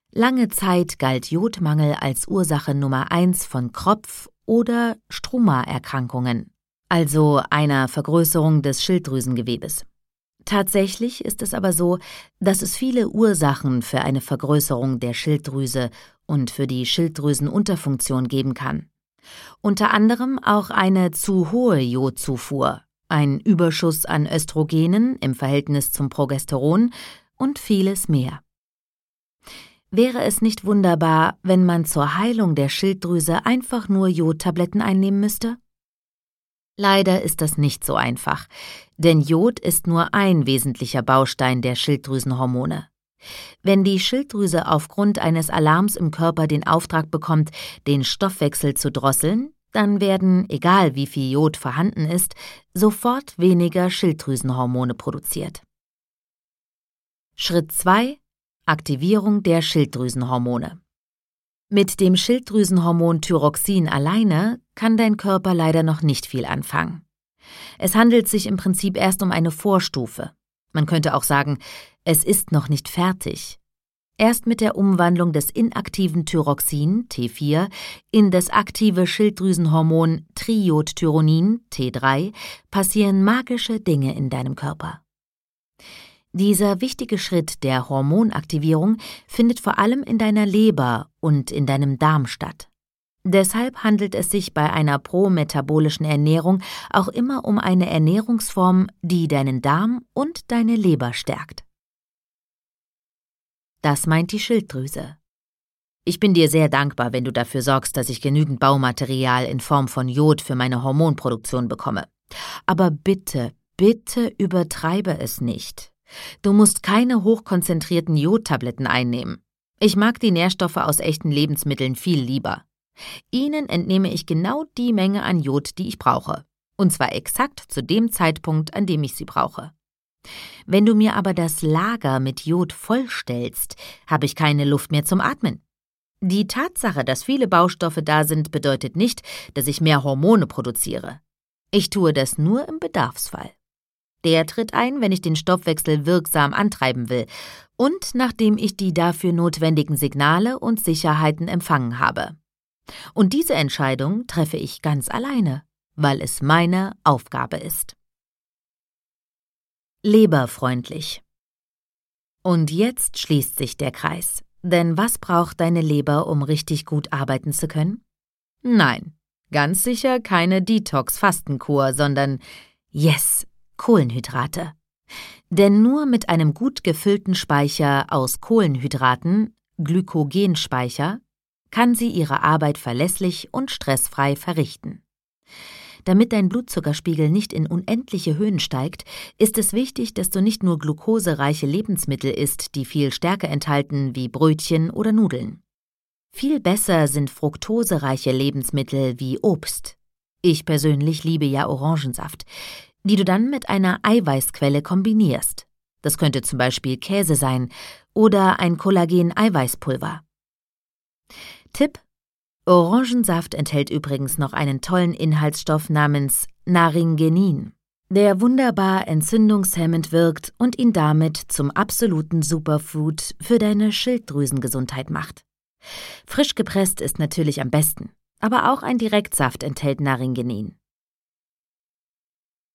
Lange Zeit galt Jodmangel als Ursache Nummer 1 von Kropf- oder Struma-Erkrankungen, also einer Vergrößerung des Schilddrüsengewebes. Tatsächlich ist es aber so, dass es viele Ursachen für eine Vergrößerung der Schilddrüse und für die Schilddrüsenunterfunktion geben kann. Unter anderem auch eine zu hohe Jodzufuhr, ein Überschuss an Östrogenen im Verhältnis zum Progesteron und vieles mehr. Wäre es nicht wunderbar, wenn man zur Heilung der Schilddrüse einfach nur Jodtabletten einnehmen müsste? Leider ist das nicht so einfach, denn Jod ist nur ein wesentlicher Baustein der Schilddrüsenhormone. Wenn die Schilddrüse aufgrund eines Alarms im Körper den Auftrag bekommt, den Stoffwechsel zu drosseln, dann werden, egal wie viel Jod vorhanden ist, sofort weniger Schilddrüsenhormone produziert. Schritt 2: Aktivierung der Schilddrüsenhormone. Mit dem Schilddrüsenhormon Thyroxin alleine kann dein Körper leider noch nicht viel anfangen. Es handelt sich im Prinzip erst um eine Vorstufe. Man könnte auch sagen, es ist noch nicht fertig. Erst mit der Umwandlung des inaktiven Thyroxin, T4, in das aktive Schilddrüsenhormon Triiodthyronin, T3, passieren magische Dinge in deinem Körper. Dieser wichtige Schritt der Hormonaktivierung findet vor allem in deiner Leber und in deinem Darm statt. Deshalb handelt es sich bei einer prometabolischen Ernährung auch immer um eine Ernährungsform, die deinen Darm und deine Leber stärkt. Das meint die Schilddrüse. Ich bin dir sehr dankbar, wenn du dafür sorgst, dass ich genügend Baumaterial in Form von Jod für meine Hormonproduktion bekomme. Aber bitte, bitte übertreibe es nicht. Du musst keine hochkonzentrierten Jodtabletten einnehmen. Ich mag die Nährstoffe aus echten Lebensmitteln viel lieber. Ihnen entnehme ich genau die Menge an Jod, die ich brauche. Und zwar exakt zu dem Zeitpunkt, an dem ich sie brauche. Wenn du mir aber das Lager mit Jod vollstellst, habe ich keine Luft mehr zum Atmen. Die Tatsache, dass viele Baustoffe da sind, bedeutet nicht, dass ich mehr Hormone produziere. Ich tue das nur im Bedarfsfall. Der tritt ein, wenn ich den Stoffwechsel wirksam antreiben will und nachdem ich die dafür notwendigen Signale und Sicherheiten empfangen habe. Und diese Entscheidung treffe ich ganz alleine, weil es meine Aufgabe ist. Leberfreundlich. Und jetzt schließt sich der Kreis. Denn was braucht deine Leber, um richtig gut arbeiten zu können? Nein, ganz sicher keine Detox-Fastenkur, sondern Kohlenhydrate. Denn nur mit einem gut gefüllten Speicher aus Kohlenhydraten, Glykogenspeicher, kann sie ihre Arbeit verlässlich und stressfrei verrichten. Damit dein Blutzuckerspiegel nicht in unendliche Höhen steigt, ist es wichtig, dass du nicht nur glukosereiche Lebensmittel isst, die viel Stärke enthalten, wie Brötchen oder Nudeln. Viel besser sind fruktosereiche Lebensmittel wie Obst. Ich persönlich liebe ja Orangensaft, die du dann mit einer Eiweißquelle kombinierst. Das könnte zum Beispiel Käse sein oder ein Kollagen-Eiweißpulver. Tipp: Orangensaft enthält übrigens noch einen tollen Inhaltsstoff namens Naringenin, der wunderbar entzündungshemmend wirkt und ihn damit zum absoluten Superfood für deine Schilddrüsengesundheit macht. Frisch gepresst ist natürlich am besten, aber auch ein Direktsaft enthält Naringenin.